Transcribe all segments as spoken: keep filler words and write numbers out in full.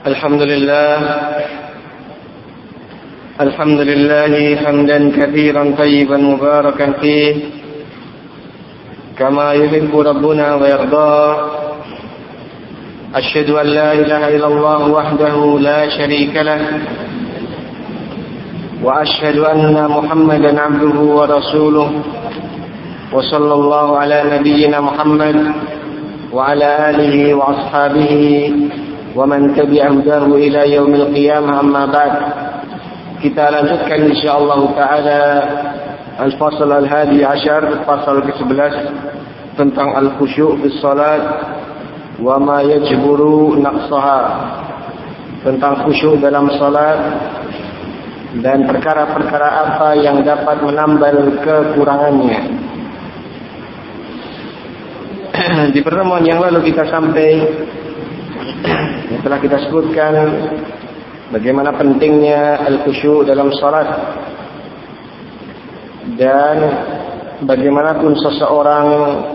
الحمد لله الحمد لله حمدا كثيرا طيبا مباركا فيه كما يحب ربنا ويرضى. أشهد أن لا إله إلا الله وحده لا شريك له وأشهد أن محمدا عبده ورسوله وصلى الله على نبينا محمد وعلى آله وأصحابه ومن تبع هداه إلى يوم القيامة. أما بعد, kita lanjutkan insyaallah taala al-fasal al-hadi asyar, pasal ke sebelas tentang al-khusyu' fi shalat wa ma yajburu naqsaha, tentang khusyuk dalam salat dan perkara-perkara apa yang dapat menambal kekurangannya. Di pertemuan yang lalu kita sampai setelah kita sebutkan bagaimana pentingnya al-khusyu' dalam salat dan bagaimanapun seseorang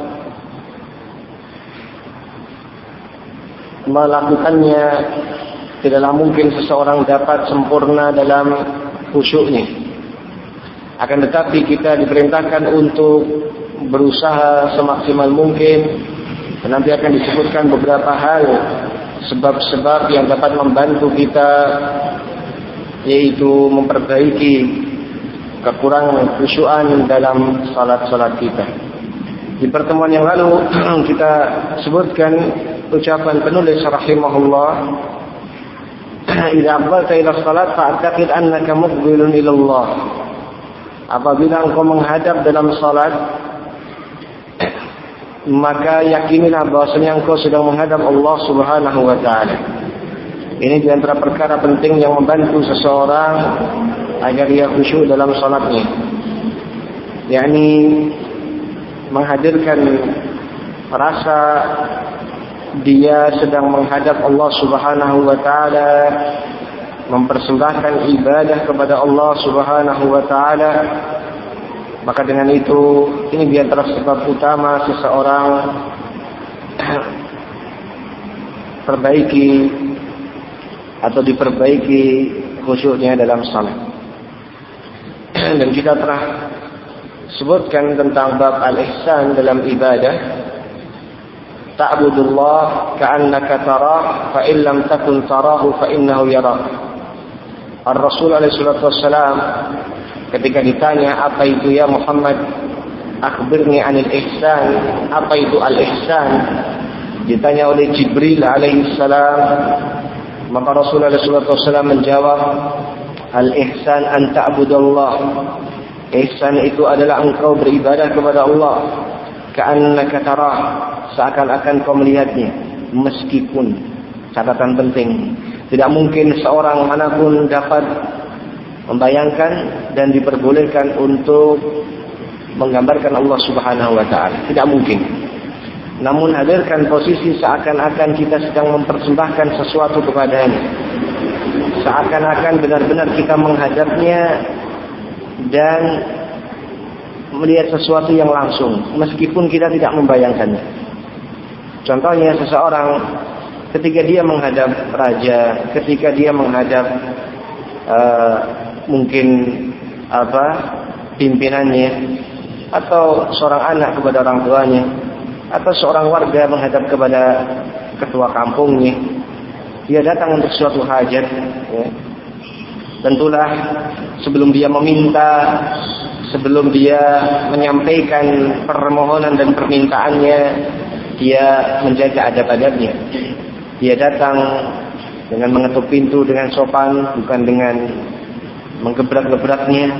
melakukannya, tidaklah mungkin seseorang dapat sempurna dalam khusyuknya. Akan tetapi kita diperintahkan untuk berusaha semaksimal mungkin. Nanti akan disebutkan beberapa hal, sebab-sebab yang dapat membantu kita, yaitu memperbaiki kekurangan khusyuan dalam salat-salat kita. Di pertemuan yang lalu kita sebutkan ucapan penulis rahimahullah, "Idza aqbalta ila salat fa'taqid annaka muqbilun ila Allah." Apabila engkau menghadap dalam salat, maka yakinilah bahwasanya engkau sedang menghadap Allah Subhanahu wa taala. Ini di antara perkara penting yang membantu seseorang agar ia khusyuk dalam salatnya, yakni menghadirkan rasa dia sedang menghadap Allah Subhanahu wa taala, mempersembahkan ibadah kepada Allah Subhanahu wa taala. Maka dengan itu, ini di antara sebab utama seseorang perbaiki atau diperbaiki khusyuknya dalam salat. Dan kita telah sebutkan tentang bab al-ihsan dalam ibadah. Ta'budullah ka'annaka tarah, fa in lam takun tarahu fa innahu yarak. Ar-Rasul alaihi salatu wassalam ketika ditanya, apa itu ya Muhammad, akhbirni anil ihsan, apa itu al-ihsan, ditanya oleh Jibril alaihi salam, maka Rasulullah sallallahu alaihi wasallam menjawab, al-ihsan an ta'budallah, ihsan itu adalah engkau beribadah kepada Allah ka'annaka tarah, seakan-akan kau melihatnya, meskipun, catatan penting, tidak mungkin seorang manapun dapat membayangkan dan diperbolehkan untuk menggambarkan Allah Subhanahu wa taala. Tidak mungkin. Namun hadirkan posisi seakan-akan kita sedang mempersembahkan sesuatu kepadanya. Seakan-akan benar-benar kita menghadapnya dan melihat sesuatu yang langsung, meskipun kita tidak membayangkannya. Contohnya seseorang ketika dia menghadap raja, ketika dia menghadap uh, mungkin apa pimpinannya, atau seorang anak kepada orang tuanya, atau seorang warga menghadap kepada ketua kampungnya, dia datang untuk suatu hajat, ya. Tentulah sebelum dia meminta, sebelum dia menyampaikan permohonan dan permintaannya, dia menjaga adab-adabnya. Dia datang dengan mengetuk pintu dengan sopan, bukan dengan menggebrak-gebraknya.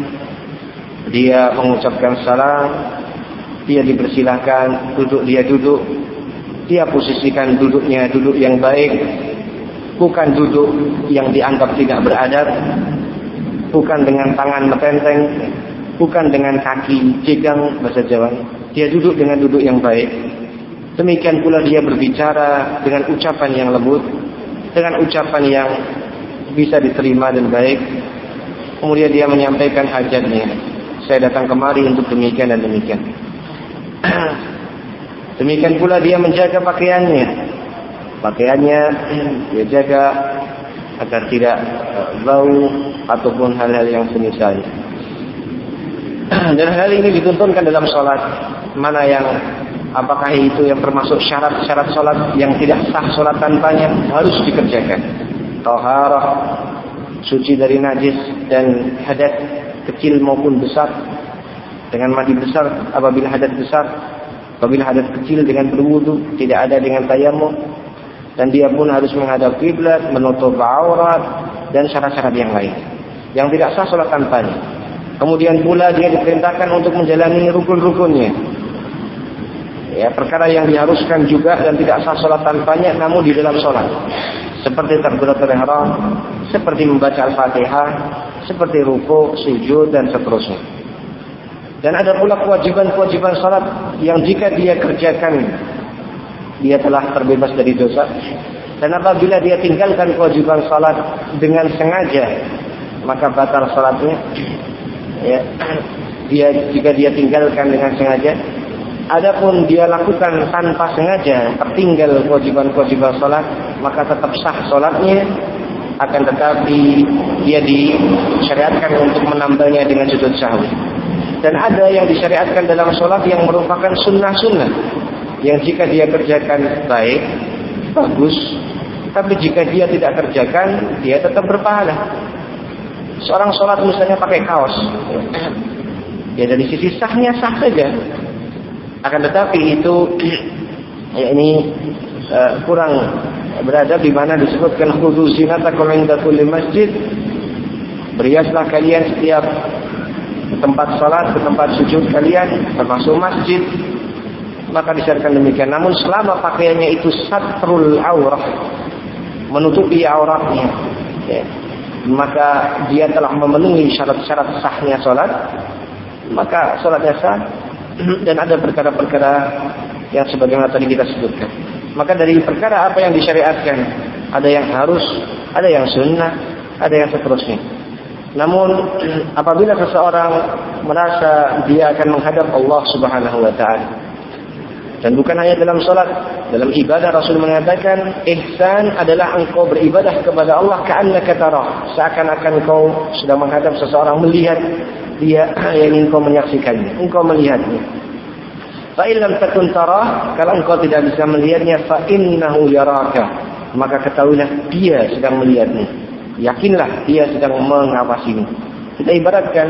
Dia mengucapkan salam, dia dipersilahkan duduk, dia duduk. Dia posisikan duduknya duduk yang baik, bukan duduk yang dianggap tidak beradab, bukan dengan tangan metenteng, bukan dengan kaki jegang bahasa Jawa. Dia duduk dengan duduk yang baik. Demikian pula dia berbicara dengan ucapan yang lembut, dengan ucapan yang bisa diterima dan baik. Kemudian dia menyampaikan hajatnya. Saya datang kemari untuk demikian dan demikian. Demikian pula dia menjaga pakaiannya. Pakaiannya dia jaga agar tidak bau ataupun hal-hal yang semisalnya. Dan hal ini dituntunkan dalam sholat. Mana yang apakah itu yang termasuk syarat-syarat sholat yang tidak sah sholat tanpanya, harus dikerjakan. Taharah, suci dari najis dan hadas kecil maupun besar, dengan mandi besar apabila hadas besar, apabila hadas kecil dengan berwudu, tidak ada dengan tayamum, dan dia pun harus menghadap kiblat, menutup aurat, dan syarat-syarat yang lain yang tidak sah sholat tanpanya. Kemudian pula dia diperintahkan untuk menjalani rukun-rukunnya. Ya, perkara yang diharuskan juga dan tidak sah sholat tanpanya, namun di dalam sholat, seperti takbiratul ihram, seperti membaca al-fatihah, seperti ruku, sujud, dan seterusnya. Dan ada pula kewajiban-kewajiban sholat yang jika dia kerjakan, dia telah terbebas dari dosa. Dan apabila dia tinggalkan kewajiban sholat dengan sengaja, maka batal sholatnya. Ya, dia jika dia tinggalkan dengan sengaja. Adapun dia lakukan tanpa sengaja, tertinggal kewajiban-kewajiban sholat, maka tetap sah sholatnya. Akan tetapi dia disyariatkan untuk menambahnya dengan sujud sahwi. Dan ada yang disyariatkan dalam sholat yang merupakan sunnah-sunnah, yang jika dia kerjakan baik, bagus. Tapi jika dia tidak kerjakan, dia tetap berpahala. Seorang sholat misalnya pakai kaos, ya dari sisi sahnya sah saja. Akan tetapi itu ya ini uh, kurang berada, di mana disebutkan khudhu zinatakum inda kulli masjid. Berhiaslah kalian setiap tempat salat, ke tempat sujud kalian, termasuk masjid. Maka disyaratkan demikian. Namun selama pakaiannya itu satrul aurah, menutupi auratnya, ya, maka dia telah memenuhi syarat-syarat sahnya salat, maka salatnya sah. Dan ada perkara-perkara yang sebagaimana tadi kita sebutkan. Maka dari perkara apa yang disyariatkan, ada yang harus, ada yang sunnah, ada yang seterusnya. Namun apabila seseorang merasa dia akan menghadap Allah Subhanahu wa taala, dan bukan hanya dalam salat, dalam ibadah Rasul mengatakan ihsan adalah engkau beribadah kepada Allah ka'annaka tarah, seakan-akan engkau sedang menghadap seseorang, melihat dia yang ingin engkau menyaksikannya, engkau melihatnya. Fa in lam takun tarah, kalau engkau tidak bisa melihatnya, fa innahu yaraka, maka ketahuilah dia sedang melihatmu. Yakinlah dia sedang mengawasimu. Kita ibaratkan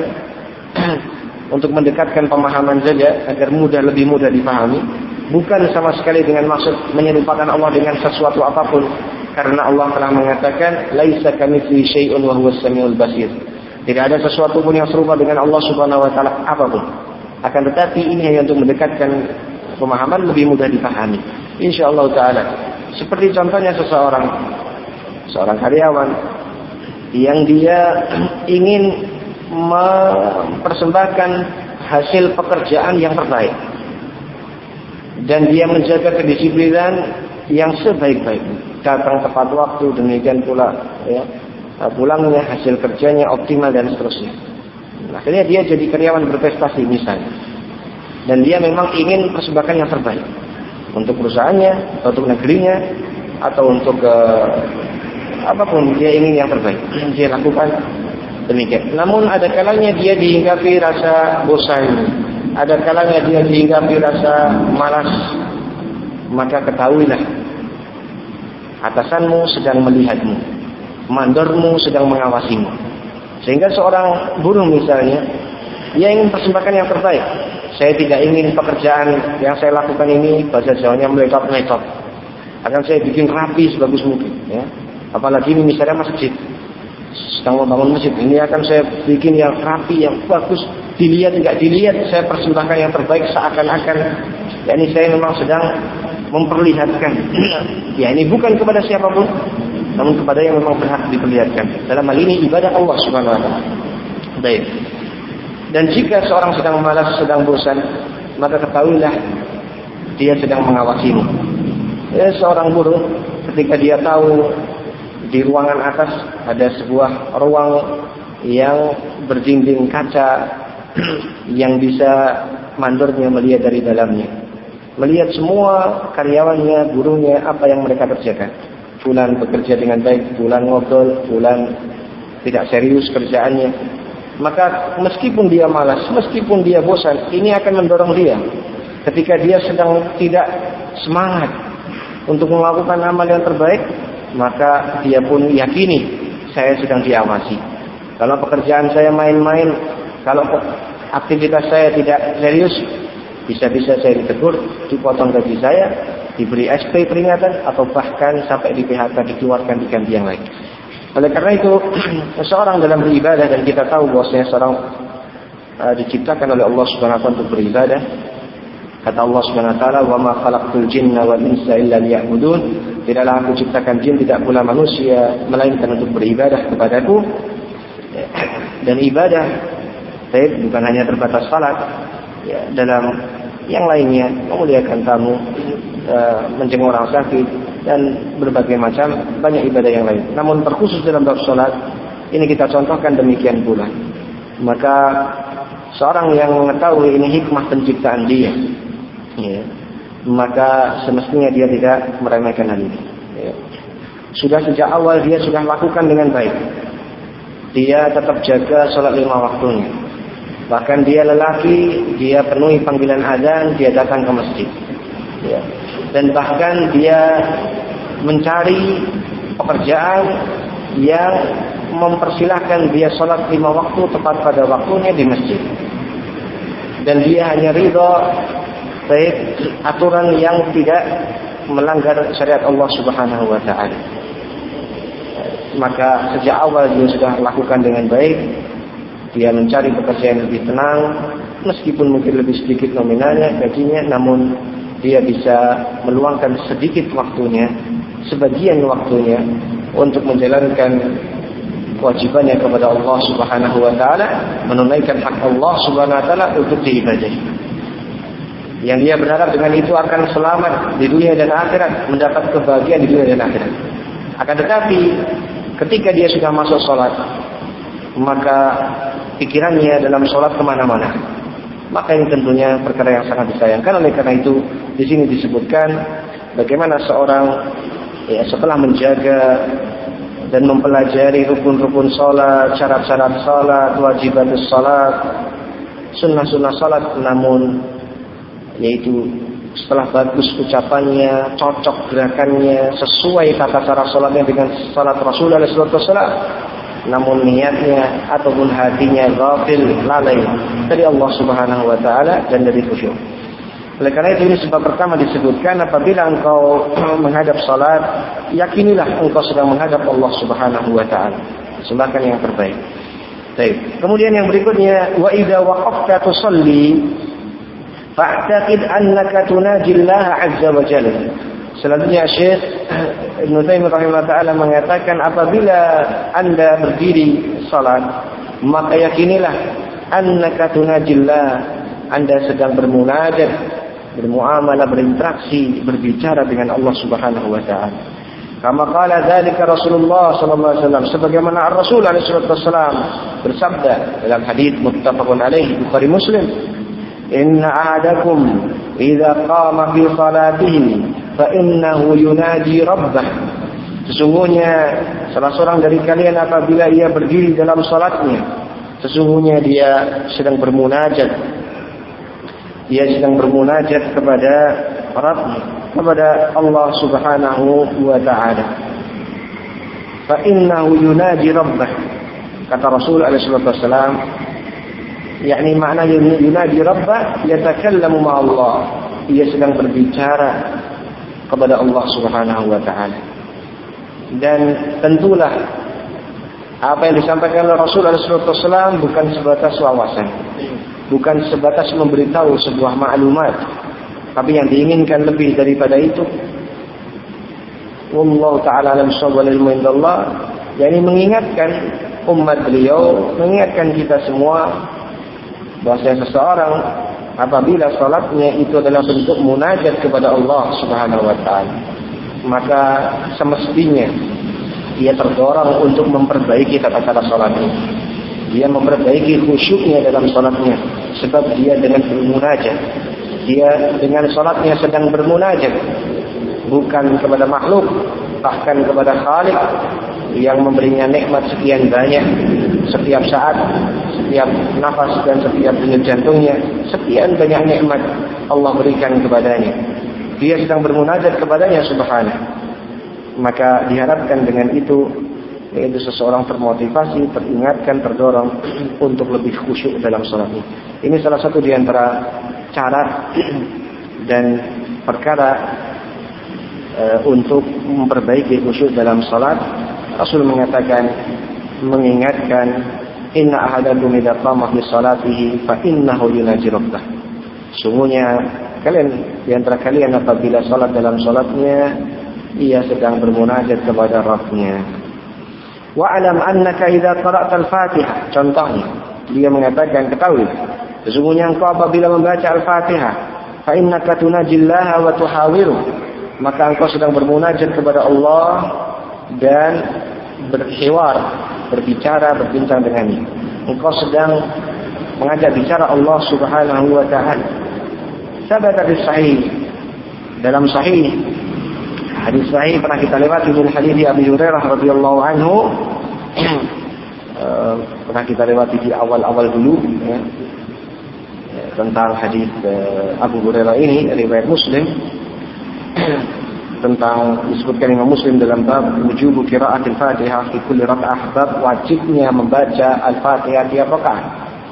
untuk mendekatkan pemahaman saja agar mudah, lebih mudah dipahami, bukan sama sekali dengan maksud menyerupakan Allah dengan sesuatu apapun, karena Allah telah mengatakan laisa kamitslihi syai'un wa huwas samiul basir. Tidak ada sesuatu pun yang serupa dengan Allah Subhanahu wa taala apapun. Akan tetapi ini hanya untuk mendekatkan pemahaman, lebih mudah dipahami. Insyaallah taala. Seperti contohnya seseorang seorang karyawan yang dia ingin mempersembahkan hasil pekerjaan yang terbaik, dan dia menjaga kedisiplinan yang sebaik-baik, datang tepat waktu, demikian pula ya, pulangnya, hasil kerjanya optimal dan seterusnya. Akhirnya dia jadi karyawan berprestasi misalnya, dan dia memang ingin persembahkan yang terbaik untuk perusahaannya, atau untuk negerinya, atau untuk uh, apapun, dia ingin yang terbaik, dia lakukan demikian. Namun ada kalanya dia dihinggapi rasa bosan, ada kalanya dia dihinggapi rasa malas, maka ketahuilah atasanmu sedang melihatmu, mandormu sedang mengawasimu. Sehingga seorang buruh misalnya, dia ingin persembahkan yang terbaik. Saya tidak ingin pekerjaan yang saya lakukan ini bahasa Jawanya meletot-meletot, akan saya bikin rapi sebagus mungkin, ya. Apalagi ini misalnya masjid, sedang membangun masjid, ini akan saya bikin yang rapi, yang bagus, dilihat tidak dilihat, saya persembahkan yang terbaik, seakan-akan ya ini saya memang sedang memperlihatkan ya ini bukan kepada siapapun, namun kepada yang memang berhak diperlihatkan. Dalam hal ini ibadah Allah Subhanahu wa taala. Baik. Dan jika seorang sedang malas, sedang bosan, maka ketahuilah dia sedang mengawasimu. Ya, seorang buruh ketika dia tahu di ruangan atas ada sebuah ruang yang berdinding kaca yang bisa mandornya melihat dari dalamnya, melihat semua karyawannya, buruhnya, apa yang mereka kerjakan. fulan bekerja dengan baik, fulan ngobrol, fulan tidak serius kerjaannya. Maka meskipun dia malas, meskipun dia bosan, ini akan mendorong dia. Ketika dia sedang tidak semangat untuk melakukan amal yang terbaik, maka dia pun yakini saya sedang diawasi. Kalau pekerjaan saya main-main, kalau aktivitas saya tidak serius, bisa-bisa saya ditegur, dipotong gaji saya, diberi S P peringatan, atau bahkan sampai di P H K, dikeluarkan diganti yang lain. Oleh karena itu, seseorang dalam beribadah, dan kita tahu bahwasanya seorang uh, diciptakan oleh Allah Subhanahu wa taala untuk beribadah. Kata Allah Subhanahu wa taala, "Wa ma khalaqtul jinna wal insa illa liya'budun." Tidaklah aku ciptakan jin, tidak pula manusia, melainkan untuk beribadah kepadaku. Dan ibadah baik bukan hanya terbatas salat, ya, dalam yang lainnya, memuliakan tamu, uh, menjenguk orang sakit, dan berbagai macam banyak ibadah yang lain. Namun terkhusus dalam bab salat, ini kita contohkan demikian pula. Maka seorang yang mengetahui ini hikmah penciptaan dia, ya, maka semestinya dia tidak meremehkan hal ini. Ya. Sudah sejak awal dia sudah lakukan dengan baik. Dia tetap jaga salat lima waktunya. Bahkan dia lelaki, dia penuhi panggilan azan, dia datang ke masjid. Ya. Dan bahkan dia mencari pekerjaan yang mempersilahkan dia sholat lima waktu tepat pada waktunya di masjid. Dan dia hanya ridho baik aturan yang tidak melanggar syariat Allah Subhanahu wa taala. Maka sejak awal dia sudah lakukan dengan baik. Dia mencari pekerjaan yang lebih tenang, meskipun mungkin lebih sedikit nominalnya, gajinya, namun dia bisa meluangkan sedikit waktunya, sebagian waktunya, untuk menjalankan kewajibannya kepada Allah Subhanahu wa taala, menunaikan hak Allah Subhanahu wa taala untuk diibadahi. Yang dia berharap dengan itu akan selamat di dunia dan akhirat, mendapat kebahagiaan di dunia dan akhirat. Akan tetapi ketika dia sudah masuk sholat, maka pikirannya dalam sholat kemana-mana. Maka ini tentunya perkara yang sangat disayangkan. Oleh karena itu di sini disebutkan bagaimana seorang, ya, setelah menjaga dan mempelajari rukun-rukun sholat, syarat-syarat sholat, wajibatus sholat, sunnah-sunnah sholat, namun yaitu setelah bagus ucapannya, cocok gerakannya, sesuai tata cara sholatnya dengan sholat Rasulullah shallallahu alaihi wasallam, namun niatnya ataupun hatinya ghafil, lalai dari Allah Subhanahu wa taala dan dari khusyuk. Oleh karena itu ini sebab pertama disebutkan, apabila engkau menghadap salat, yakinilah engkau sedang menghadap Allah Subhanahu wa taala. Sembahkan yang terbaik. Baik. Kemudian yang berikutnya, wa idza waqafta tusalli fa'taqid annaka tunaji Allah azza wa jalla. Selanjutnya Syekh Ibnu Taimiyah rahimahullah taala mengatakan, apabila Anda berdiri salat, maka yakinilah annaka tunajillah, Anda sedang bermunajat, bermuamalah, berinteraksi, berbicara dengan Allah Subhanahu wa taala. Kama qala dzalika Rasulullah sallallahu alaihi wasallam, sebagaimana Rasul alaihi wasallam bersabda dalam hadis muttafaqun alaihi Bukhari Muslim, inna ahadakum idza qama fi salatihi fa innahu yunaji rabbah. Sesungguhnya salah seorang dari kalian apabila ia berdiri dalam salatnya, sesungguhnya dia sedang bermunajat. Dia sedang bermunajat kepada Rabbnya, kepada Allah Subhanahu wa taala. Fa innahu yunaji rabbah. Kata Rasul alaihi wasallam, yakni makna yunaji rabbah, yatakallamu ma Allah. Ia sedang berbicara kepada Allah Subhanahu wa taala. Dan tentulah apa yang disampaikan oleh Rasul alaihi wasallam bukan sebatas wawasan, bukan sebatas memberitahu sebuah maklumat, tapi yang diinginkan lebih daripada itu. Wallahu taala alam shawwal ilmu indallah, yakni mengingatkan umat beliau, mengingatkan kita semua bahwasanya seseorang apabila salatnya itu adalah bentuk munajat kepada Allah Subhanahu wa taala, maka semestinya ia terdorong untuk memperbaiki tata cara salatnya. Dia memperbaiki khusyuknya dalam salatnya, sebab dia dengan bermunajat, dia dengan salatnya sedang bermunajat, bukan kepada makhluk, bahkan kepada Khalik yang memberinya nikmat sekian banyak, setiap saat, setiap nafas dan setiap denyut jantungnya, sekian banyak nikmat Allah berikan kepadanya. Dia sedang bermunajat kepadanya subhanahu. Maka diharapkan dengan itu, yaitu seseorang termotivasi, teringatkan, terdorong untuk lebih khusyuk dalam salatnya. Ini salah satu di antara cara dan perkara e, untuk memperbaiki khusyuk dalam salat. Rasul mengatakan, mengingatkan, inna ahadakum idza qama fi salatihi fa innahu yunaji rabbah. Sungguhnya kalian di antara kalian apabila salat dalam salatnya, ia sedang bermunajat kepada Rabb-Nya. Wa alam annaka idza qara'ta al-Fatihah. Contohnya, dia mengatakan, ketahui, sesungguhnya engkau apabila membaca Al-Fatihah, fa innaka tunajillaha wa tuhawiru, maka engkau sedang bermunajat kepada Allah dan berhiwar, berbicara, berbincang dengannya. Engkau sedang mengajak bicara Allah Subhanahu wa taala. Sabata di sahih, dalam sahih, hadis sahih pernah kita lewati dari hadis Abi Hurairah radhiyallahu anhu. uh, pernah kita lewati di awal-awal dulu ya, tentang hadis uh, Abu Hurairah ini riwayat Muslim. Tentang disebutkan Imam Muslim dalam bab wujubu qiraatil Fatihah fi kulli rak'ah, bab wajibnya membaca Al-Fatihah tiap rakaat.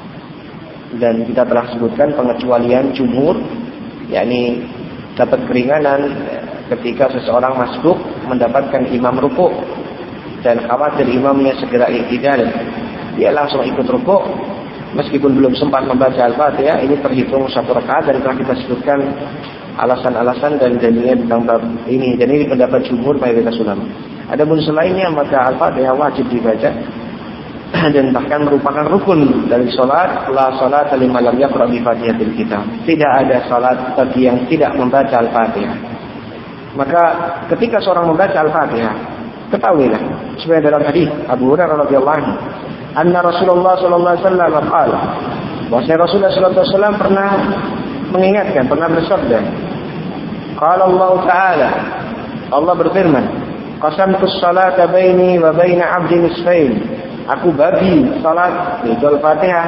Dan kita telah sebutkan pengecualian jumhur, yakni dapat keringanan ketika seseorang masbuk mendapatkan imam rukuk dan khawatir imamnya segera i'tidal, dia langsung ikut rukuk meskipun belum sempat membaca Al-Fatihah. Ini terhitung satu rakaat dan telah kita sebutkan alasan-alasan dan dalilnya tentang bab ini, dan ini pendapat jumhur mayoritas ulama. Adapun selainnya maka Al-Fatihah wajib dibaca dan bahkan merupakan rukun dari salat. La salat liman lam yaqra bi Fatihatil Kitab. Tidak ada salat bagi yang tidak membaca Al-Fatihah. Maka ketika seorang membaca Al-Fatihah, ketahuilah sesuai dalam hadis Abu Hurairah radhiyallahu anhu, anna Rasulullah sallallahu alaihi wasallam qala, bahwa Rasulullah sallallahu alaihi wasallam pernah mengingatkan, pernah bersabda, qala Allah Ta'ala, Allah berfirman, qasamtus salata baini wa baina 'abdi nisfain, aku bagi salat yaitu Al-Fatihah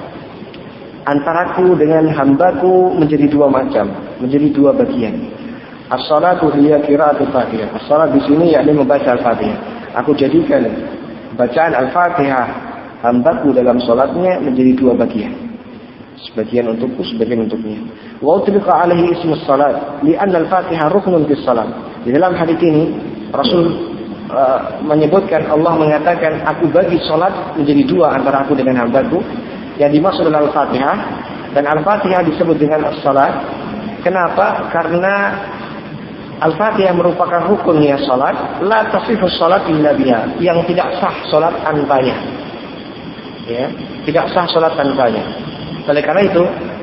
antaraku dengan hambaku menjadi dua macam, menjadi dua bagian. As-salatu hiya qira'atul Fatihah. As-salat di sini yakni membaca Al-Fatihah. Aku jadikan bacaan Al-Fatihah hambaku dalam salatnya menjadi dua bagian. Sebagian untukku, sebagian untuknya. Wa utliqa alaihi ismus salat li'anna al-Fatihah ruknun fis salat. Di dalam hadis ini Rasul uh, menyebutkan, Allah mengatakan, aku bagi salat menjadi dua antara aku dengan hambaku. Yang dimaksud adalah Al-Fatihah, dan Al-Fatihah disebut dengan as-salat. Kenapa? Karena Al-Fatihah merupakan rukunnya salat, la tasihhu salat illa biha, yang tidak sah salat tanpanya. Ya, tidak sah salat tanpanya. Oleh karena itu,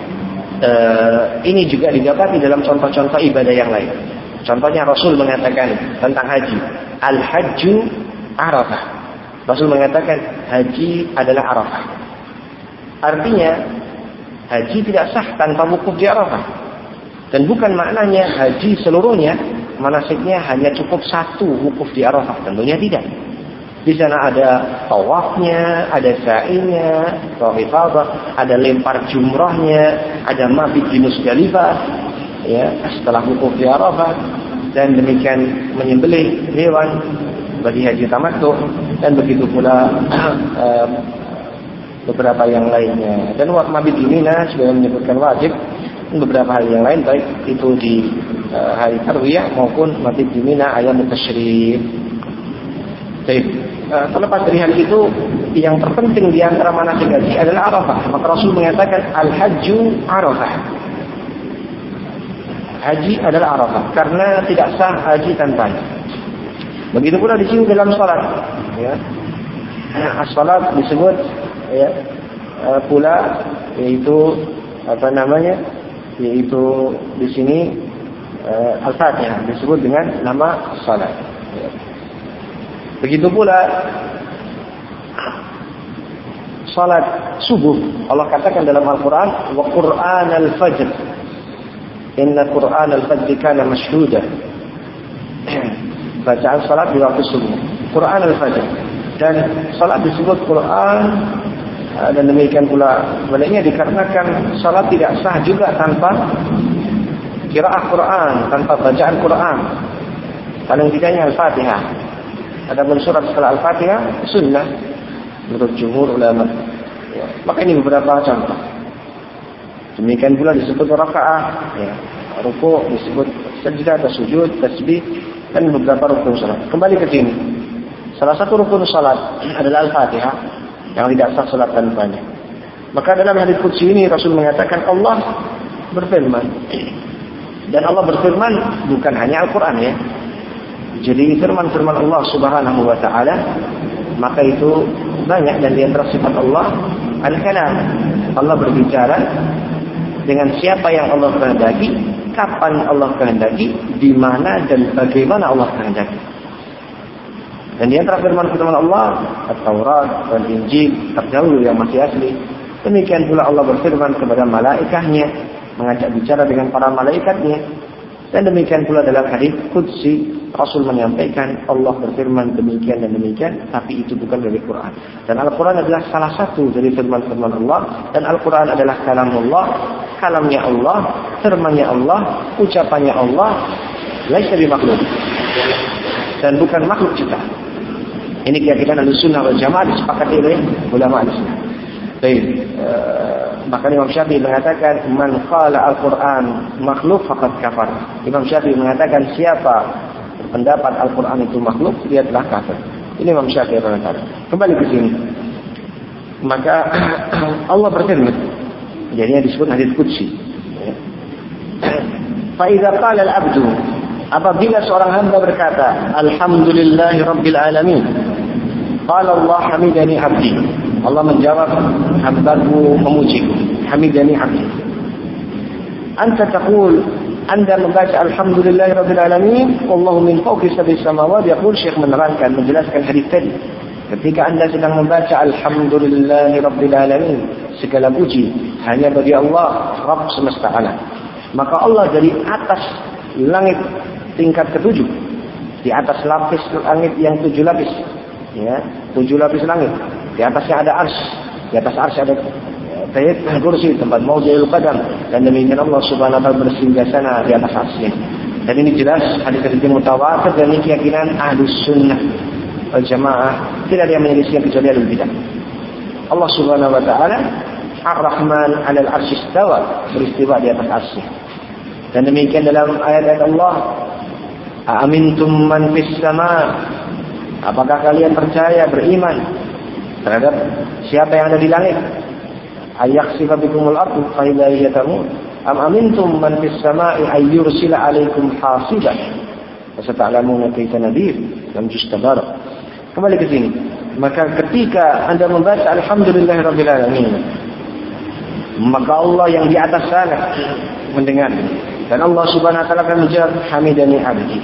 eh, ini juga didapati dalam contoh-contoh ibadah yang lain. Contohnya Rasul mengatakan tentang haji, al-hajju Arafah. Rasul mengatakan haji adalah Arafah. Artinya haji tidak sah tanpa wukuf di Arafah. Dan bukan maknanya haji seluruhnya, manasiknya hanya cukup satu wukuf di Arafah. Tentunya tidak. Di sana ada tawafnya, ada sa'inya, tawaf ifadah, ada lempar jumrahnya, ada mabit di Musdalifah, ya, setelah wukuf di Arafah, dan demikian menyembelih hewan bagi haji tamattu, dan begitu pula uh, beberapa yang lainnya. Dan waktu mabit di Mina sudah menyebutkan wajib, beberapa hal yang lain, baik itu di uh, hari tarwiyah maupun mabit di Mina ayam tasyrik. Baik. Uh, terlepas dari hal itu, yang terpenting di antara manasik haji adalah Arafah. Maka Rasul mengatakan al-hajju Arafah. Haji adalah Arafah, karena tidak sah haji tanpanya. Begitu pula di sini dalam salat, ya. As-salat disebut, ya, uh, pula yaitu apa namanya? Yaitu di sini uh, Al-Fatihah disebut dengan nama salat. Ya. Begitu pula salat subuh, Allah katakan dalam Al-Quran, wa Qur'an al-fajr, inna Qur'an al-fajr kana mashhuda. bacaan salat di waktu subuh, Quran al-Fajr. Dan salat disebut Quran, dan demikian pula sebaliknya dikarenakan salat tidak sah juga tanpa qiraah Quran, tanpa bacaan Quran. Paling tidaknya Al-Fatihah. Adapun surat setelah Al-Fatihah sunnah menurut jumhur ulama. Ya, maka ini beberapa contoh. Demikian pula disebut rakaat, ya, ruku disebut sajdah atau sujud, tasbih, dan beberapa rukun salat. Kembali ke sini. Salah satu rukun salat adalah Al-Fatihah yang tidak sah salat tanpanya. Maka dalam hadis qudsi ini Rasul mengatakan Allah berfirman. Dan Allah berfirman bukan hanya Al-Quran, ya. Jadi firman-firman Allah Subhanahu wa taala maka itu banyak, dan di antara sifat Allah Al-Kalam. Allah berbicara dengan siapa yang Allah kehendaki, kapan Allah kehendaki, di mana dan bagaimana Allah kehendaki. Dan di antara firman-firman Allah At-Taurat dan Injil terdahulu yang masih asli. Demikian pula Allah berfirman kepada malaikatnya, mengajak bicara dengan para malaikatnya. Dan demikian pula dalam hadis qudsi Rasul menyampaikan Allah berfirman demikian dan demikian, tapi itu bukan dari Quran. Dan Al-Quran adalah salah satu dari firman-firman Allah. Dan Al-Quran adalah kalamullah, kalamnya Allah, firmannya Allah, ucapannya Allah, laisa bimakhluk, dan bukan makhluk cipta. Ini keyakinan Ahlussunnah wal Jamaah disepakati oleh ulama Ahlussunnah. Baik, uh, bahkan Imam Syafi'i mengatakan man qala Al-Quran makhluk faqad kafar. Imam Syafi'i mengatakan siapa pendapat Al-Quran itu makhluk, dia telah kafir. Ini Imam Syafi'i mengatakan. Kembali ke sini. Maka Allah berfirman, jadinya disebut hadits qudsi. Fa idza qala al-'abdu, apabila seorang hamba berkata alhamdulillahi rabbil alamin, qala Allah hamidani 'abdi, Allah menjawab hambaku memuji, hamidani 'abdi. Anta taqul, anda membaca alhamdulillahi rabbil alamin wallahu min fawqi sab'i samawati, yaqul Syekh menerangkan, menjelaskan hadis tadi. Ketika anda sedang membaca alhamdulillahi rabbil alamin, segala puji hanya bagi Allah Rabb semesta alam, maka Allah dari atas langit tingkat ketujuh, di atas lapis langit yang tujuh lapis, ya, tujuh lapis langit, di atasnya ada arsy, di atas arsy ada Tayyib kursi, tempat maudi'ul qadam, dan demikian Allah Subhanahu wa taala bersinggah sana di atas arsy. Dan ini jelas hadis-hadis mutawatir, dan ini keyakinan Ahlus Sunnah wal Jamaah, tidak ada yang menyelisihkan kecuali Ahlul Bidah. Allah Subhanahu wa taala Ar-Rahman 'alal 'arsy istawa, beristiwa di atas arsy. Dan demikian dalam ayat-ayat Allah, Aamintum man fis sama, apakah kalian percaya, beriman terhadap siapa yang ada di langit? Ayaksifa bikumul ardu fa idza hiya tamur, am amintum man fis samai ay yursila 'alaikum hasiban, fasata'lamuna kaifa nadir lam justabar. Kembali ke sini. Maka ketika anda membaca alhamdulillahirabbil alamin, maka Allah yang di atas sana mendengar. Dan Allah Subhanahu wa taala akan menjawab hamidani 'abdi.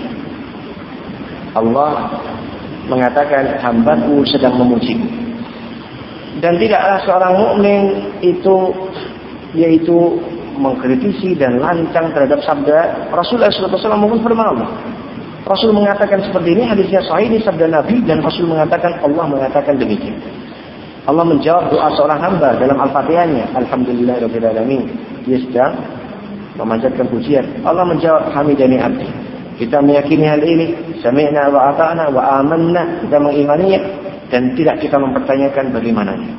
Allah mengatakan hambaku sedang memuji. Dan tidaklah seorang mukmin itu yaitu mengkritisi dan lancang terhadap sabda Rasulullah sallallahu alaihi wasallam maupun firman Allah. Rasul mengatakan seperti ini, hadisnya sahih, ini sabda Nabi, dan Rasul mengatakan Allah mengatakan demikian. Allah menjawab doa seorang hamba dalam Al-Fatihahnya, alhamdulillahirabbil alamin. Dia sedang memanjatkan pujian. Allah menjawab hamidani 'abdi. Kita meyakini hal ini, sami'na wa ata'na wa amanna, kita mengimaninya dan tidak kita mempertanyakan bagaimananya.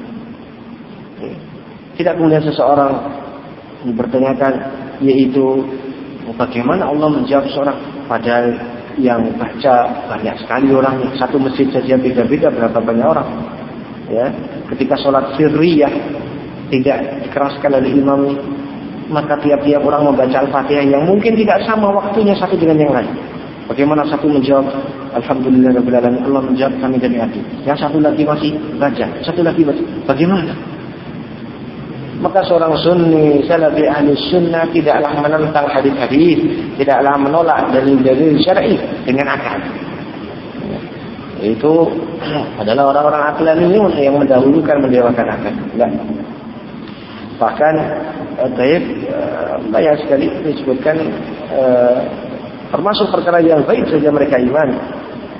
Tidak kemudian seseorang mempertanyakan, yaitu bagaimana Allah menjawab seorang, padahal yang baca banyak sekali orang, satu masjid saja beda-beda berapa banyak orang. Ya, ketika sholat sirriyah tidak dikeraskan oleh imam, maka tiap-tiap orang membaca Al-Fatihah yang mungkin tidak sama waktunya satu dengan yang lain. Bagaimana satu menjawab alhamdulillahirabbil alamin, Allah menjawab hamidani 'abdi. Yang satu lagi masih baca, satu lagi baca. Bagaimana? Maka seorang sunni salafi ahli sunnah tidaklah menentang hadis-hadis, tidaklah menolak dalil-dalil syar'i dengan akal. Itu adalah orang-orang aqlaniyun yang mendahulukan mendewakan akal. Enggak. Bahkan taib banyak sekali disebutkan, termasuk perkara yang baik saja mereka iman,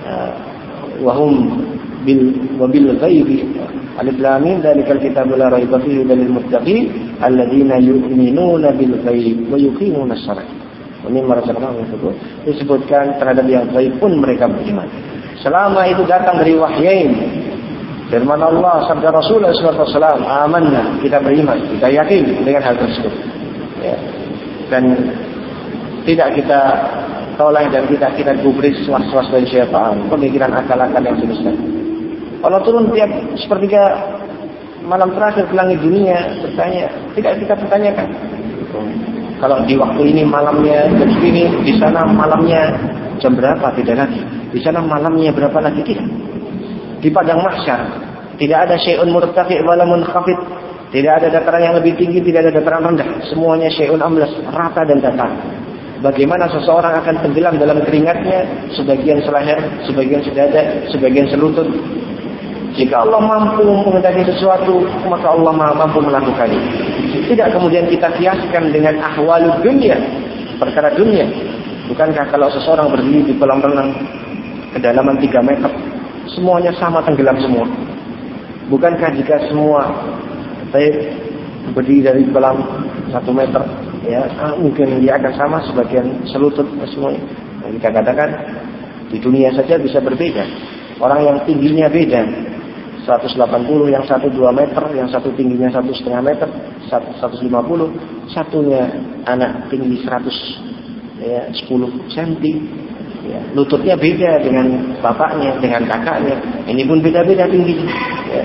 wahum bil wabil ghaibi alif lam mim dzalikal kitabu la raiba fihi lil muttaqin alladzina yu'minuna bil ghaib wa yuqimuna shalah. Ini merupakan itu disebutkan terhadap yang gaib pun mereka beriman. Selama itu datang dari wahyain, firman Allah, sabda Rasulullah sallallahu alaihi wasallam, amanna, kita beriman, kita yakin dengan hal tersebut. Ya. Dan tidak kita tolak dan tidak kita gubris was-was dari syaitan, pemikiran akal-akal yang semesta. Allah turun tiap sepertiga malam terakhir ke langit dunia, bertanya, tidak kita pertanyakan. Kalau di waktu ini malamnya jam segini, di sana malamnya jam berapa, tidak lagi. Di sana malamnya berapa lagi, tidak. Di padang mahsyar tidak ada syai'un murtafi wala munkhafid, tidak ada dataran yang lebih tinggi, tidak ada dataran rendah, semuanya syai'un amlas, rata dan datar. Bagaimana seseorang akan tenggelam dalam keringatnya, sebagian seleher, sebagian sedada, sebagian selutut. Jika Allah mampu mengendaki sesuatu, maka Allah mampu melakukannya. Tidak kemudian kita kiaskan dengan ahwalud dunia, perkara dunia. Bukankah kalau seseorang berdiri di kolam renang kedalaman tiga meter, semuanya sama tenggelam semua? Bukankah jika semua saya berdiri dari kolam satu meter, ya mungkin dia akan sama, sebagian selutut semuanya. Nah, kita katakan di dunia saja bisa berbeda. Orang yang tingginya beda, seratus delapan puluh, yang satu dua meter, yang satu tingginya satu setengah meter, seratus lima puluh, satunya anak tinggi seratus sepuluh sentimeter, ya, lututnya beda dengan bapaknya, dengan kakaknya, ini pun beda-beda tinggi, ya.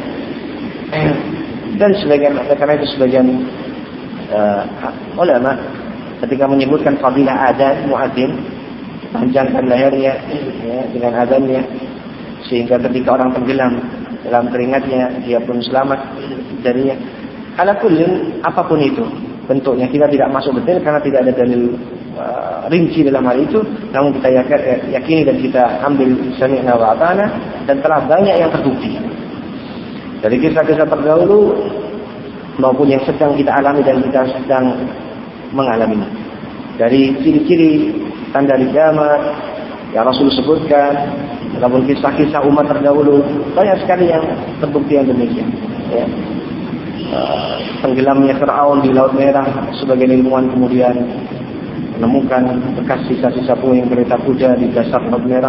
Dan sebagian, karena itu sebagian uh, ulama ketika menyebutkan fadilah adzan muadzin, panjangkan lehernya ya, dengan adzannya, sehingga ketika orang tenggelam dalam keringatnya dia pun selamat darinya. Ala kullin, apapun itu bentuknya, kita tidak masuk detail karena tidak ada dalil uh, rinci dalam hal itu. Namun kita yakini dan kita ambil sami'na wa ata'na, dan telah banyak yang terbukti dari kisah-kisah terdahulu maupun yang sedang kita alami dan kita sedang mengalaminya. Dari ciri-ciri tanda di kiamat yang Rasul sebutkan, ataupun kisah-kisah umat terdahulu, banyak sekali yang terbukti yang demikian. Ya. Uh, tenggelamnya Fir'aun di Laut Merah, sebagian ilmuwan kemudian menemukan bekas sisa-sisa puing kereta kuda di dasar Laut Merah.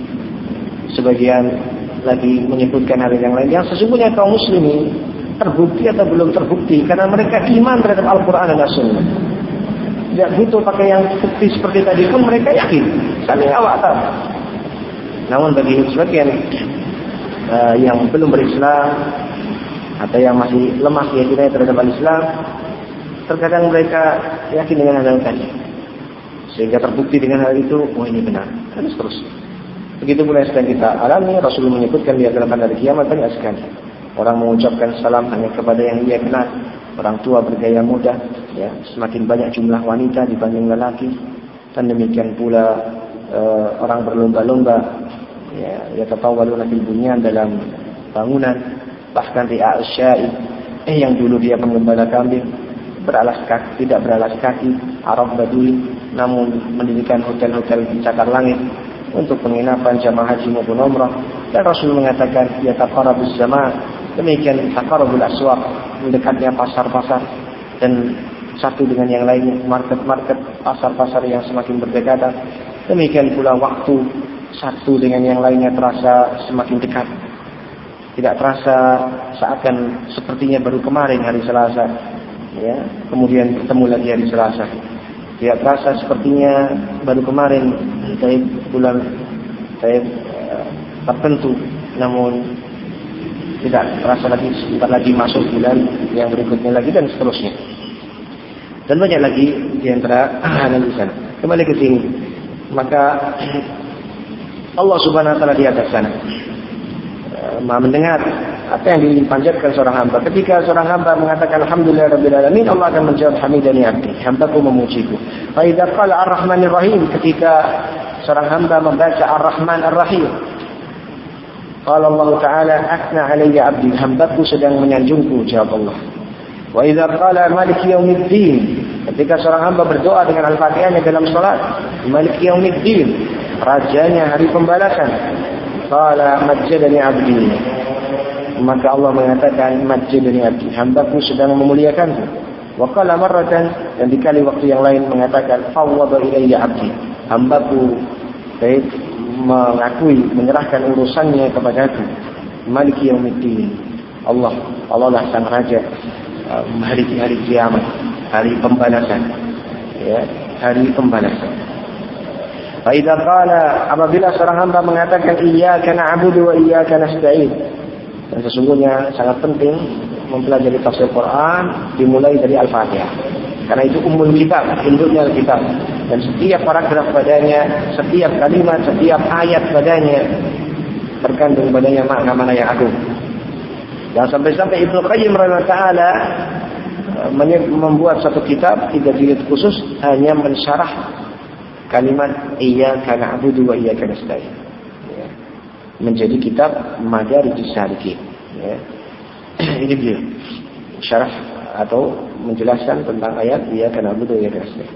Sebagian lagi menyebutkan hal yang lain yang sesungguhnya kaum muslimin terbukti atau belum terbukti karena mereka iman terhadap Al-Quran dan As-Sunnah. Tidak butuh pakai yang bukti seperti tadi pun mereka yakin. Saling awak tahu. Namun bagi sebagian uh, yang belum berislam atau yang masih lemah keyakinannya terhadap Al-Islam, terkadang mereka yakin dengan hal tadi, sehingga terbukti dengan hal itu, oh ini benar, dan seterusnya. Begitu pula yang sedang kita alami. Rasul menyebutkan di antara tanda kiamat banyak sekali. Orang mengucapkan salam hanya kepada yang ia kenal. Orang tua bergaya muda, ya, semakin banyak jumlah wanita dibanding lelaki, dan demikian pula uh, orang berlomba-lomba, ya, yatatawwaluna fil bunyan, dalam bangunan. Bahkan ri'a asya'i, eh yang dulu dia penggembala kambing, beralas kaki, tidak beralas kaki, Arab Badui, namun mendirikan hotel-hotel di cakar langit untuk penginapan jamaah haji maupun umrah. Dan Rasul mengatakan yataqarrabuz zaman, demikian taqarrabul aswaq, mendekatnya pasar-pasar dan satu dengan yang lainnya, market-market, pasar-pasar yang semakin berdekatan. Demikian pula waktu satu dengan yang lainnya terasa semakin dekat. Tidak terasa seakan sepertinya baru kemarin hari Selasa, ya, kemudian ketemu lagi hari Selasa. Tidak terasa sepertinya baru kemarin dari bulan dari, uh, tertentu, namun tidak terasa lagi sebentar lagi masuk bulan yang berikutnya lagi, dan seterusnya. Dan banyak lagi di antara analisan. Kembali ke sini, maka Allah Subhanahu wa taala di atas sana Maha mendengar apa yang dipanjatkan seorang hamba. Ketika seorang hamba mengatakan alhamdulillahirabbil alamin, Allah akan menjawab hamidani abdi, hambaku memujiku. Fa idza qala ar-rahmanir rahim, ketika seorang hamba membaca ar-rahman ar-rahim, qala Allah taala athna alayya abdi, hambaku sedang menyanjungku, jawab Allah. Wa idza qala maliki yaumiddin, ketika seorang hamba berdoa dengan al-fatihahnya dalam salat, maliki yaumiddin, rajanya hari pembalasan, qala majjadani 'abdi. Maka Allah mengatakan majjadani 'abdi, hambaku sedang memuliakanku. Wa qala marratan, dan di kali waktu yang lain mengatakan fawwada ilayya 'abdi, hambaku baik mengakui menyerahkan urusannya kepadaku. Maliki yaumiddin, Allah Allah lah sang raja hari hari kiamat, hari pembalasan, ya, hari pembalasan. Fa idza qala, apabila seorang hamba mengatakan iyyaka na'budu wa iyyaka nasta'in, dan sesungguhnya sangat penting mempelajari tafsir Quran dimulai dari Al-Fatihah, karena itu ummul kitab, induknya Al-Kitab, dan setiap paragraf padanya, setiap kalimat, setiap ayat padanya terkandung padanya makna-makna yang agung. Dan sampai-sampai Ibnu Qayyim rahimahullah taala membuat satu kitab tiga jilid khusus hanya mensyarah kalimat iyyaka na'budu wa iyyaka nasta'in, ya, menjadi kitab Madarijus Salikin, ya. Ini dia syarah atau menjelaskan tentang ayat iyyaka na'budu wa iyyaka nasta'in,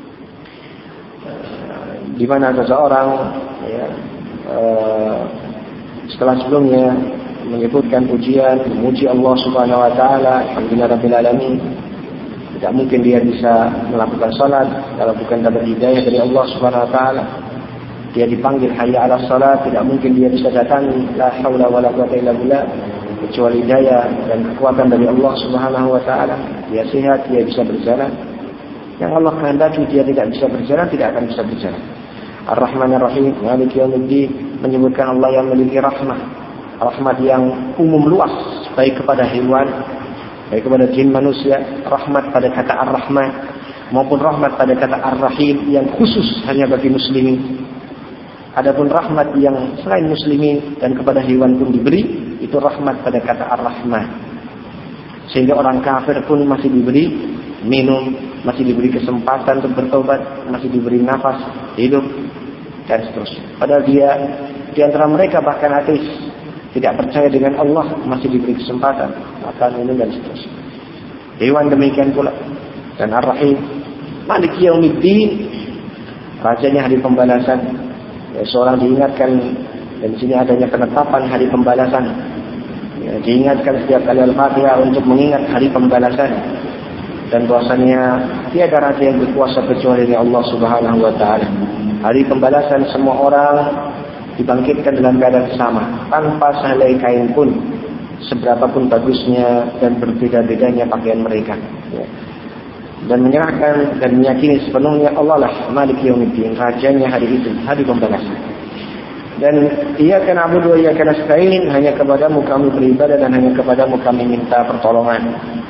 di mana seseorang, ya, uh, setelah sebelumnya menyebutkan pujian, memuji Allah Subhanahu wa taala, alhamdulillahirabbil alamin. Tidak mungkin dia bisa melakukan salat kalau bukan dapat hidayah dari Allah Subhanahu wa taala. Dia dipanggil hayya 'alas salat, tidak mungkin dia bisa datangi la haula wala quwwata illa billah kecuali hidayah dan kekuatan dari Allah Subhanahu wa taala. Dia sehat, dia bisa berjalan. Yang Allah kehendaki dia tidak bisa berjalan, tidak akan bisa berjalan. Ar-Rahmanir Rahim, Maliki Yaumiddin, menyebutkan Allah yang memiliki rahmat, rahmat yang umum luas, baik kepada hewan, baik kepada jin manusia, rahmat pada kata Ar-Rahman, maupun rahmat pada kata Ar-Rahim yang khusus hanya bagi muslimin. Adapun rahmat yang selain muslimin dan kepada hewan pun diberi, itu rahmat pada kata Ar-Rahman. Sehingga orang kafir pun masih diberi minum, masih diberi kesempatan untuk bertobat, masih diberi nafas hidup, dan seterusnya. Padahal dia di antara mereka bahkan ateis, tidak percaya dengan Allah, masih diberi kesempatan makan, minum, dan seterusnya. Hewan demikian pula. Dan Ar-Rahim, Maliki Yaumiddin, rajanya hari pembalasan. Ya, seorang diingatkan, dan di sini adanya penetapan hari pembalasan. Ya, diingatkan setiap kali Al-Fatihah untuk mengingat hari pembalasan, dan bahwasanya tiada raja yang berkuasa kecuali Allah Subhanahu wa taala. Hari pembalasan semua orang dibangkitkan dalam keadaan sama, tanpa sehelai kain pun, seberapapun bagusnya dan berbeda-bedanya pakaian mereka, ya. Dan menyerahkan dan meyakini sepenuhnya Allah lah Maliki Yaumiddin, rajanya hari itu, hari pembalasan. Dan iyyaka na'budu wa iyyaka nasta'in, hanya kepadamu kami beribadah dan hanya kepadamu kami minta pertolongan.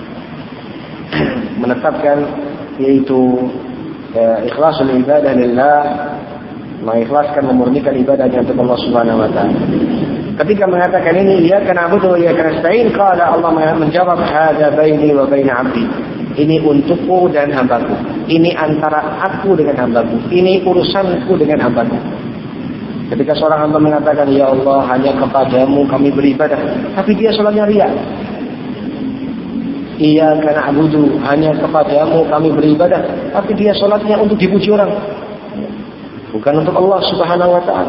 Menetapkan yaitu ya, ikhlasul ibadah lillah, mengikhlaskan, memurnikan ibadahnya untuk Allah Subhanahu wa taala. Ketika mengatakan ini iyyaka na'budu wa iyyaka nasta'in, qala Allah menjawab hadza baini wa baina 'abdi. Ini untukku dan hambaku. Ini antara aku dengan hambaku. Ini urusanku dengan hambaku. Ketika seorang hamba mengatakan ya Allah hanya kepadamu kami beribadah, tapi dia salatnya riya. Iyyaka na'budu, hanya kepadamu kami beribadah, tapi dia salatnya untuk dipuji orang, bukan untuk Allah Subhanahu wa taala.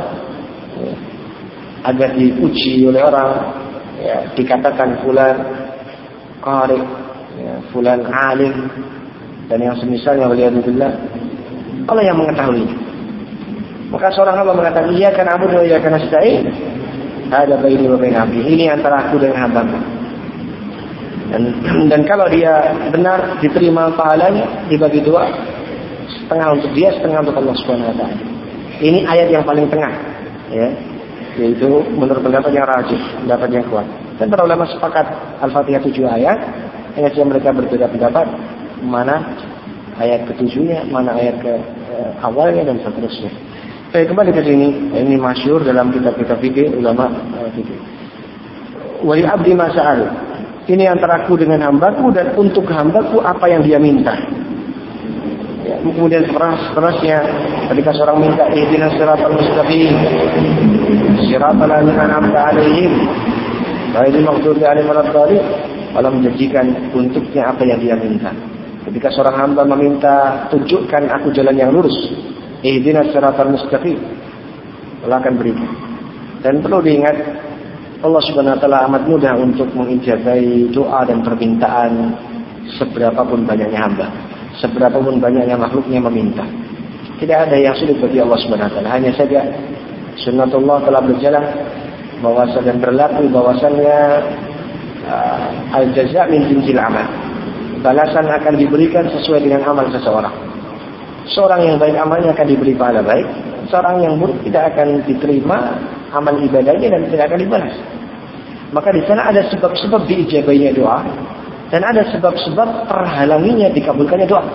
Agar dipuji oleh orang, ya, dikatakan fulan qari, ya, fulan alim, dan yang semisalnya, waliyadzubillah. Allah yang mengetahui. Maka seorang hamba mengatakan iyyaka na'budu wa iyyaka nasta'in, hadza baini wa baina 'abdi, ini antara aku dengan hambaku. Dan, dan kalau dia benar diterima pahalanya, dibagi dua, setengah untuk dia, setengah untuk Allah Subhanahu wa taala. Ini ayat yang paling tengah, ya, yaitu menurut pendapat yang rajih, pendapat yang kuat. Dan para ulama sepakat Al-Fatihah tujuh ayat, hanya saja mereka berbeda pendapat mana ayat ketujuhnya, mana ayat ke eh, awalnya, dan seterusnya. Saya kembali ke sini, ini masyhur dalam kitab-kitab fikih ulama eh, fikih. Wa li 'abdi ma sa'al. Ini antara aku dengan hambaku, dan untuk hambaku apa yang dia minta. Ya, kemudian seterusnya ketika seorang minta ihdinas siratal mustaqim, siratal ladzina an'amta 'alaihim ghairil maghdubi 'alaihim waladdallin, Allah menjanjikan untuknya apa yang dia minta. Ketika seorang hamba meminta tunjukkan aku jalan yang lurus, ihdinas siratal mustaqim, Allah akan berikan. Dan perlu diingat, Allah Subhanahu wa taala amat mudah untuk mengijabahi doa dan permintaan seberapapun banyaknya hamba, seberapapun banyaknya makhluknya meminta. Tidak ada yang sulit bagi Allah Subhanahu wa taala. Hanya saja sunnatullah telah berjalan bahwasanya dan berlaku bahwasannya uh, al-jaza' min jinsil amal. Balasan akan diberikan sesuai dengan amal seseorang. Seorang yang baik amalnya akan diberi pahala baik, seorang yang buruk tidak akan diterima amal ibadahnya dan tidak akan dibalas. Maka di sana ada sebab-sebab diijabahnya doa dan ada sebab-sebab terhalanginya dikabulkannya doa.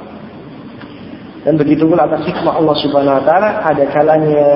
Dan begitu pula atas hikmah Allah Subhanahu wa taala, ada kalanya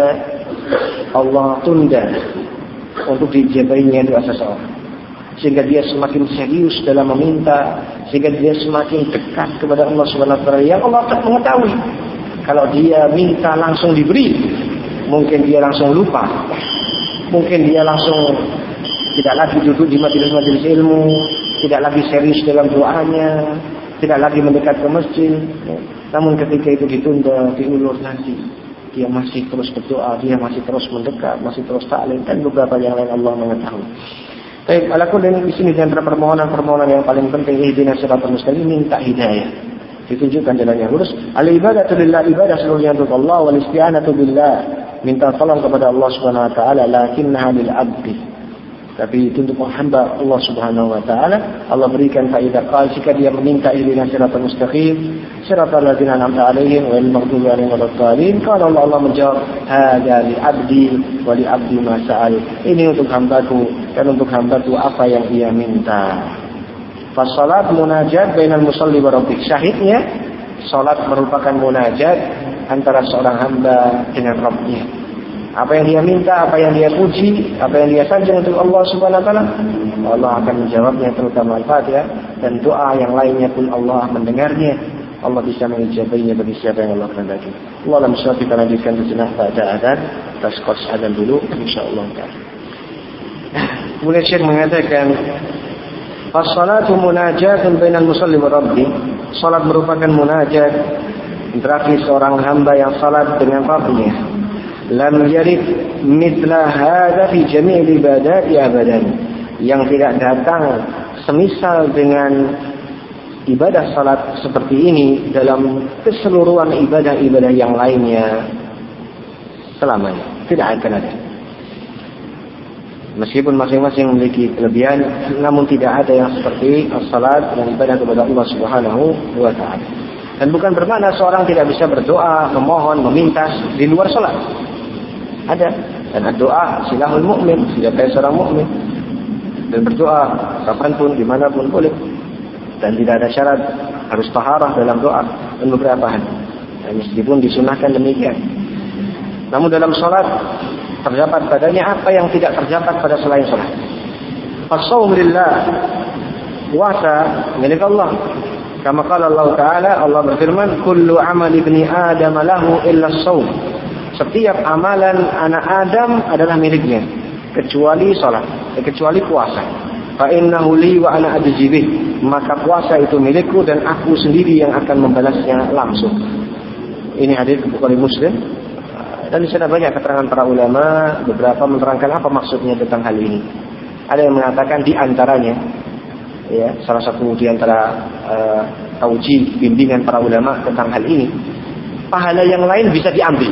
Allah tunda untuk diijabahinya doa seseorang, sehingga dia semakin serius dalam meminta, sehingga dia semakin dekat kepada Allah Subhanahu wa taala. Yang Allah tak mengetahui kalau dia minta langsung diberi, mungkin dia langsung lupa, mungkin dia langsung tidak lagi duduk di majelis-majelis ilmu, tidak lagi serius dalam doanya, tidak lagi mendekat ke masjid. Namun ketika itu ditunda, diulur nanti, dia masih terus berdoa, dia masih terus mendekat, masih terus ta'lim, dan beberapa yang lain Allah mengetahui. Baik, alakulli di sini di antara permohonan-permohonan yang paling penting, ihdinas siratal mustaqim, minta hidayah, ditunjukkan jalan yang lurus. Al-ibadatu lillah, ibadah seluruhnya untuk Allah, wal isti'anatu billah, minta tolong kepada Allah Subhanahu wa taala, lakinnaha lil abdi, tapi itu untuk hamba Allah Subhanahu wa taala. Allah berikan faedah qal, jika dia meminta ihdinas siratal mustaqim, siratal ladzina an'amta 'alaihim ghairil maghdubi 'alaihim waladdallin, kalau Allah, Allah menjawab, hadza li abdi wa li abdi ma sa'al, ini untuk hambaku dan untuk hambaku apa yang ia minta. Fasalat munajat bainal musalli wa rabbih, syahidnya salat merupakan munajat antara seorang hamba dengan Rabbnya. Apa yang dia minta, apa yang dia puji, apa yang dia sanjung untuk Allah Subhanahu wa taala, Allah akan menjawabnya, terutama Al-Fatihah, dan doa yang lainnya pun Allah mendengarnya. Allah bisa mengijabahinya bagi siapa yang Allah kehendaki. Allah alam syarif, kita lanjutkan sejenak pada adzan, kita skors adzan dulu insyaallah taala. Kemudian Syekh mengatakan, as-salatu munajatun bainal musalli wa rabbi, salat merupakan munajat interaksi seorang hamba yang salat dengan Rabbnya. Lam yarid mithla hadza fi jami'il ibadati abadan, yang tidak datang semisal dengan ibadah salat seperti ini dalam keseluruhan ibadah-ibadah yang lainnya selamanya, tidak akan ada. Meskipun masing-masing memiliki kelebihan, namun tidak ada yang seperti as-salat dan ibadah kepada Allah Subhanahu wa taala. Dan bukan bermakna seorang tidak bisa berdoa, memohon, meminta di luar salat. Ada, dan doa silahul mukmin, senjata seorang mukmin, dan berdoa kapanpun, dimanapun boleh, dan tidak ada syarat harus taharah dalam doa dan beberapa hal. Dan meskipun disunahkan demikian, namun dalam salat terdapat padanya apa yang tidak terdapat pada selain salat. As-shaum lillah, puasa milik Allah. Kama qala Allah Ta'ala, Allah berfirman, kullu amal ibni Adam lahu illa as-shaum. Setiap amalan anak Adam adalah miliknya, kecuali salat, eh, kecuali puasa. Fa innahu li wa ana ajzi bih, maka puasa itu milikku dan aku sendiri yang akan membalasnya langsung. Ini hadis Bukhari Muslim. Dan di sana banyak keterangan para ulama, beberapa menerangkan apa maksudnya tentang hal ini. Ada yang mengatakan di antaranya, ya, salah satu di antara uh, tauji bimbingan para ulama tentang hal ini, pahala yang lain bisa diambil.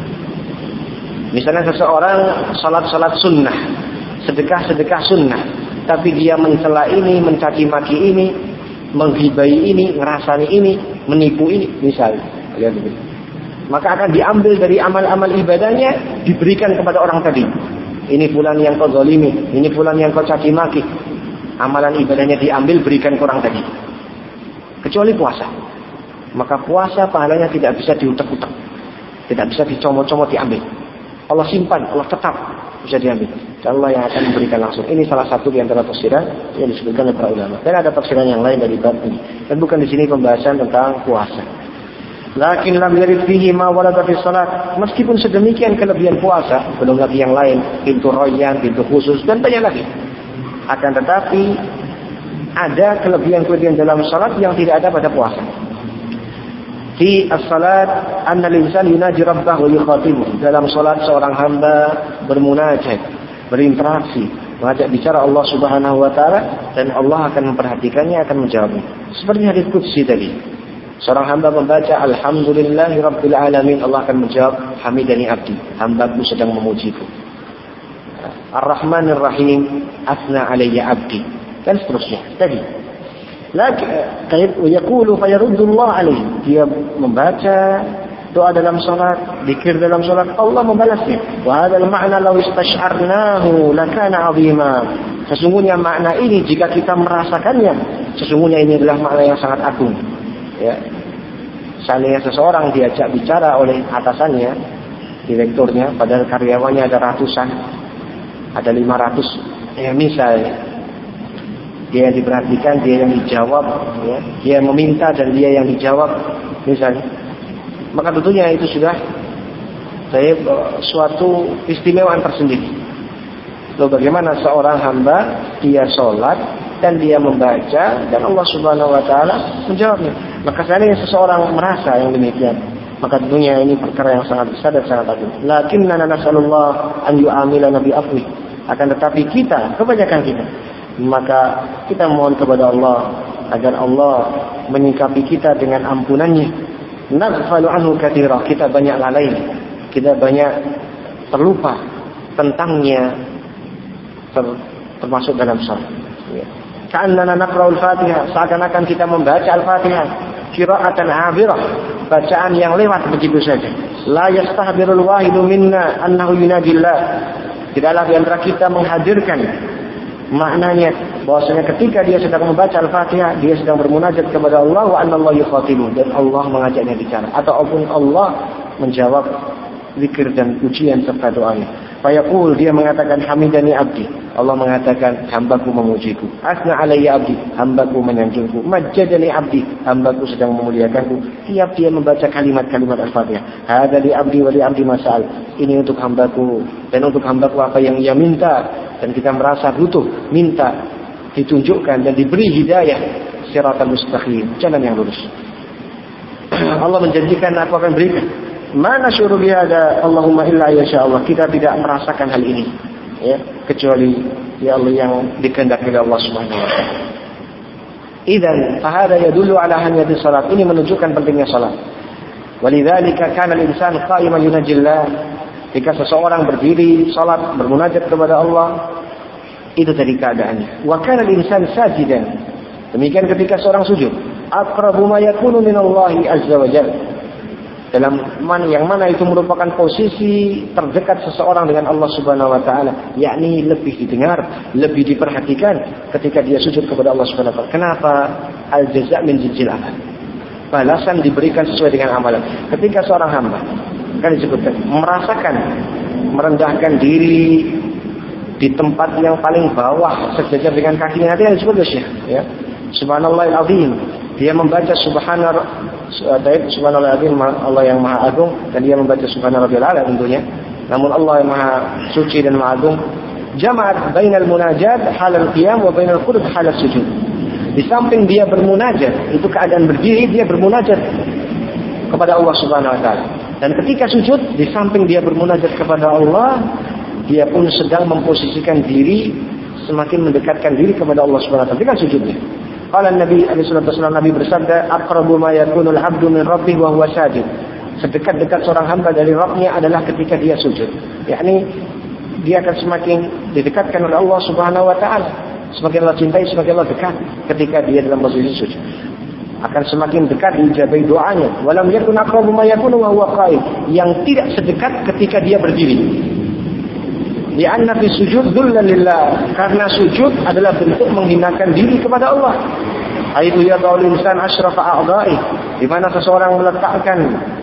Misalnya seseorang salat-salat sunnah, sedekah-sedekah sunnah, tapi dia mencela ini, mencaci maki ini, menghibai ini, ngerasani ini, menipu ini, misalnya. Lihat begitu. Maka akan diambil dari amal-amal ibadahnya, diberikan kepada orang tadi. Ini fulan yang kau zalimi, ini fulan yang kau caci maki. Amalan ibadahnya diambil, berikan ke orang tadi. Kecuali puasa. Maka puasa pahalanya tidak bisa diutek-utek, tidak bisa dicomot-comot diambil. Allah simpan, Allah tetap bisa diambil. Dan Allah yang akan memberikan langsung. Ini salah satu di antara tafsiran yang disebutkan oleh para ulama. Dan ada tafsiran yang lain dari bab ini. Dan bukan di sini pembahasan tentang puasa. Lakin lam yarid fihi ma warada fi salat. Meskipun sedemikian kelebihan puasa, belum lagi yang lain, pintu royan, pintu khusus dan banyak lagi. Akan tetapi ada kelebihan-kelebihan dalam salat yang tidak ada pada puasa. Fi as-salat anna al-insan yunaji rabbah wa yukhatibu. Dalam salat seorang hamba bermunajat, berinteraksi, mengajak bicara Allah Subhanahu wa taala, dan Allah akan memperhatikannya, akan menjawabnya. Seperti hadis qudsi tadi. Seorang hamba membaca alhamdulillahi rabbil alamin, Allah akan menjawab hamidani abdi, hambaku sedang memujiku. Ar-Rahmanir Rahim, asna alayya abdi, dan seterusnya. Tadi lagi yaqulu fayaruddullah alaihi, dia membaca doa dalam salat, zikir dalam salat, Allah membalasnya. Wa hadzal ma'na law istash'arnahu lakana 'azima. Sesungguhnya makna ini jika kita merasakannya, sesungguhnya ini adalah makna yang sangat agung. Ya. Seandainya seseorang diajak bicara oleh atasannya, direkturnya, padahal karyawannya ada ratusan, ada lima ratus, ya misalnya, dia yang diperhatikan, dia yang dijawab, ya. Dia yang meminta dan dia yang dijawab, misalnya, maka tentunya itu sudah saya suatu istimewaan tersendiri. Lalu bagaimana seorang hamba dia sholat dan dia membaca dan Allah Subhanahu Wa Taala menjawabnya? Maka seandainya seseorang merasa yang demikian, maka tentunya ini perkara yang sangat besar dan sangat agung. Lakinnana nas'alullah an yu'amilana bi afwi. Akan tetapi kita, kebanyakan kita, maka kita mohon kepada Allah agar Allah menyikapi kita dengan ampunannya. Naghfalu anhu katsira, kita banyak lalai, kita banyak terlupa tentangnya, ter, termasuk dalam salat. Ya. Ka'annana naqra'ul Fatihah, seakan-akan kita membaca Al-Fatihah qira'atan 'abirah, bacaan yang lewat begitu saja. La yastahbirul wahidu minna annahu yunadillah. Tidaklah di antara kita menghadirkan maknanya bahwasanya ketika dia sedang membaca Al-Fatihah, dia sedang bermunajat kepada Allah, wa anna Allah yukhatibu, dan Allah mengajaknya bicara, ataupun Allah menjawab zikir dan pujian serta doanya. Fayaqul, dia mengatakan hamidani abdi, Allah mengatakan hambaku memujiku. Asna alayya abdi, hambaku menyanjungku. Majjadani abdi, hambaku sedang memuliakanku. Tiap dia membaca kalimat-kalimat Al-Fatihah, hada li abdi wa li abdi mas'al, ini untuk hambaku dan untuk hambaku apa yang ia minta, dan kita merasa butuh, minta ditunjukkan dan diberi hidayah siratal mustaqim, jalan yang lurus. Allah menjanjikan aku akan berikan. Mana syuruh bihada Allahumma illa insya Allah, kita tidak merasakan hal ini, ya, kecuali ya Allah yang dikehendaki oleh Allah Subhanahu wa taala. Idzan fahada yadullu ala ahamiyati salat, ini menunjukkan pentingnya salat. Walidzalika kana al-insan qa'iman yunajillah, jika seseorang berdiri salat bermunajat kepada Allah, itu tadi keadaannya. Wa kana al-insan sajidan, demikian ketika seorang sujud, aqrabu ma yakunu minallahi azza wa jalla, dalam mana yang mana itu merupakan posisi terdekat seseorang dengan Allah Subhanahu wa taala, yakni lebih didengar, lebih diperhatikan ketika dia sujud kepada Allah Subhanahu wa taala. Kenapa? Al-jaza' min jinsil amal. Balasan diberikan sesuai dengan amalan. Ketika seorang hamba kan disebutkan merasakan merendahkan diri di tempat yang paling bawah sejajar dengan kakinya, nanti yang disebut Syekh, ya. Subhanallahil azim. Dia membaca subhanallah subhanallah azim, Allah yang maha agung, dan dia membaca subhanarabbil a'la tentunya. Namun Allah yang maha suci dan maha agung jama'at bainal munajat halal qiyam wa bainal qud halal sujud. Di samping dia bermunajat, itu keadaan berdiri, dia bermunajat kepada Allah Subhanahu wa taala. Dan ketika sujud, di samping dia bermunajat kepada Allah, dia pun sedang memposisikan diri, semakin mendekatkan diri kepada Allah Subhanahu wa taala dengan sujudnya. Qala Nabi alaihi salatu wasallam, Nabi bersabda, aqrabu ma yakunul 'abdu min rabbih wa huwa sajid. Sedekat-dekat seorang hamba dari Rabb-nya adalah ketika dia sujud. Yakni dia akan semakin didekatkan oleh Allah Subhanahu wa taala. Semakin Allah cintai, semakin Allah dekat ketika dia dalam posisi sujud. Akan semakin dekat diijabahi doanya. Walam yakun aqrabu ma yakunu wa huwa qa'id. Yang tidak sedekat ketika dia berdiri. Li'anna fi sujud dzullan lillah, karena sujud adalah bentuk menghinakan diri kepada Allah. Aitu ya qaulul insan asyrafa a'dha'i, di mana seseorang meletakkan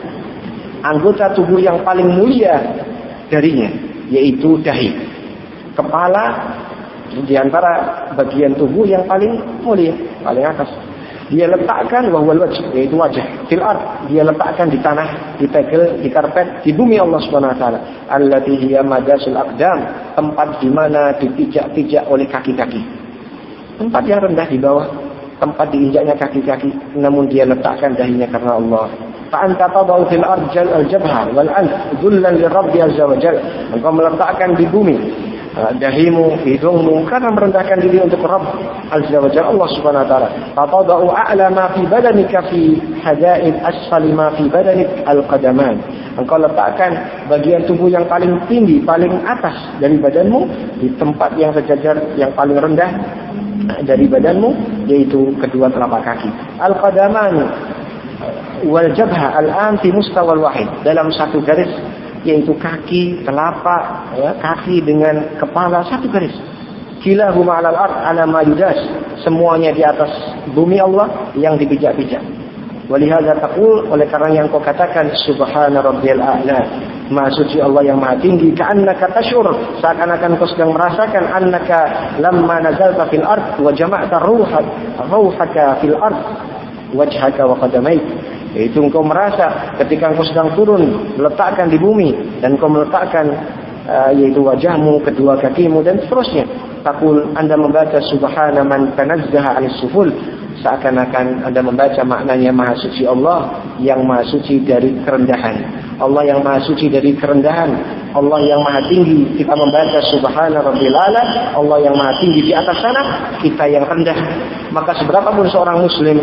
anggota tubuh yang paling mulia darinya, yaitu dahi. Kepala di antara bagian tubuh yang paling mulia, paling atas. Dia letakkan wahwal wajh, yaitu wajah. Fil ard, dia letakkan di tanah, di tegel, di karpet, di bumi Allah Subhanahu wa taala. Allati hiya madasul aqdam, tempat di mana dipijak-pijak oleh kaki-kaki. Tempat yang rendah di bawah, tempat diinjaknya kaki-kaki, namun dia letakkan dahinya karena Allah. Fa anta tadau fil ardi al-jabha wal anf dhullan lirabbi azza wa jalla. Engkau meletakkan di bumi dahimu, hidungmu, karena merendahkan diri untuk Rabb Azza wa Jalla, Allah Subhanahu wa taala. Fatadau a'la ma fi badanika fi hadaid asfali ma fi badanik al-qadaman. Engkau letakkan bagian tubuh yang paling tinggi, paling atas dari badanmu di tempat yang sejajar yang paling rendah dari badanmu, yaitu kedua telapak kaki. Al-qadaman wal jabha al-an fi mustawal wahid, dalam satu garis, yaitu kaki, telapak, ya, kaki dengan kepala satu garis. Kilahuma 'alal ard 'ala ma yudas, semuanya di atas bumi Allah yang dipijak-pijak. Walihadza taqul, oleh karena yang kau katakan subhana rabbiyal a'la, maha suci Allah yang maha tinggi, ka'annaka tashur, seakan-akan kau sedang merasakan, annaka lamma nazalta fil ard wa jama'ta ruha ruhaka fil ard wajhaka wa qadamaik, yaitu engkau merasa ketika engkau sedang turun letakkan di bumi dan engkau meletakkan uh, yaitu wajahmu, kedua kakimu dan seterusnya. Taqul, Anda membaca subhana man tanazzaha 'anis suful, seakan-akan Anda membaca maknanya maha suci Allah yang maha suci dari kerendahan. Allah yang maha suci dari kerendahan, Allah yang maha tinggi. Kita membaca subhana rabbil a'la, Allah yang maha tinggi di atas sana, kita yang rendah. Maka seberapapun seorang muslim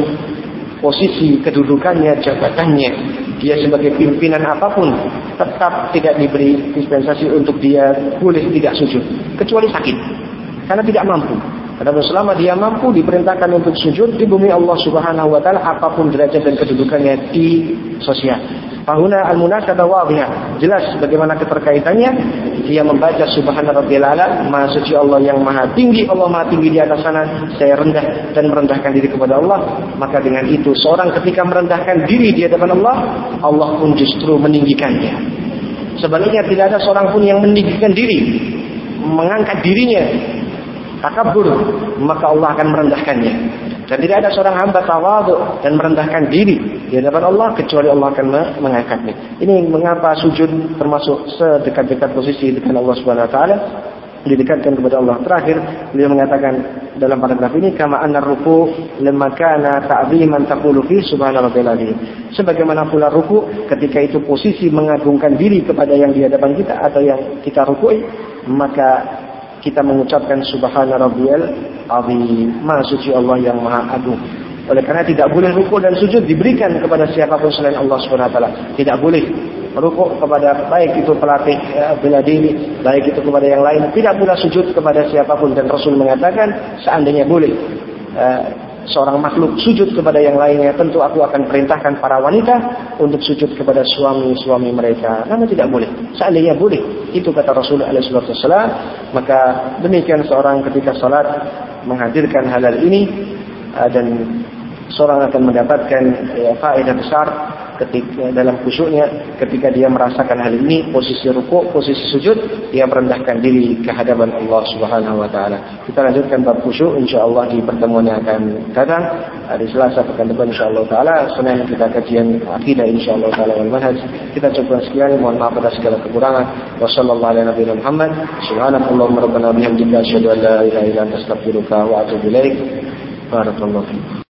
posisi kedudukannya, jabatannya, dia sebagai pimpinan apapun, tetap tidak diberi dispensasi untuk dia boleh tidak sujud, kecuali sakit, karena tidak mampu. Karena selama dia mampu, diperintahkan untuk sujud di bumi Allah Subhanahu wa taala, apapun derajat dan kedudukannya di sosial. Fahuna al-munasabah wadhihah, jelas bagaimana keterkaitannya. Dia membaca subhana rabbil a'la, maha suci Allah yang maha tinggi, Allah maha tinggi di atas sana, saya rendah dan merendahkan diri kepada Allah. Maka dengan itu seorang ketika merendahkan diri di hadapan Allah, Allah pun justru meninggikannya. Sebaliknya tidak ada seorang pun yang meninggikan diri, mengangkat dirinya, takabur, maka Allah akan merendahkannya. Dan tidak ada seorang hamba tawadhu dan merendahkan diri di hadapan Allah kecuali Allah akan mengangkatnya. Ini mengapa sujud termasuk sedekat-dekat posisi dengan Allah Subhanahu wa taala, didekatkan kepada Allah. Terakhir beliau mengatakan dalam paragraf ini, kama anna ruku' lamma kana ta'ziman taqulu fi subhanarabbil azim. Sebagaimana pula ruku' ketika itu posisi mengagungkan diri kepada yang di hadapan kita atau yang kita ruku'i, maka kita mengucapkan subhana rabbiyal azim, maha suci Allah yang maha agung. Oleh karena tidak boleh rukuk dan sujud diberikan kepada siapapun selain Allah Subhanahu wa taala. Tidak boleh rukuk kepada baik itu pelatih ya, bela diri, baik itu kepada yang lain. Tidak pula sujud kepada siapapun, dan Rasul mengatakan seandainya boleh uh, seorang makhluk sujud kepada yang lainnya, tentu aku akan perintahkan para wanita untuk sujud kepada suami-suami mereka. Namun tidak boleh. Seandainya boleh, itu kata Rasul alaihi wasallam, maka demikian seorang ketika salat menghadirkan halal ini, dan seorang akan mendapatkan ya, faedah besar ketika dalam khusyuknya ketika dia merasakan hal ini, posisi rukuk, posisi sujud, dia merendahkan diri ke hadapan Allah Subhanahu wa taala. Kita lanjutkan bab khusyuk insyaallah di pertemuan yang akan datang hari Selasa pekan depan insyaallah taala. Senin kita kajian akidah insyaallah taala wal manhaj. Kita coba sekian, mohon maaf atas segala kekurangan. Wassallallahu ala nabiyina Muhammad. Subhanakallahumma rabbana bihamdika asyhadu an la ilaha illa anta astaghfiruka wa atubu ilaik. Barakallahu fiik.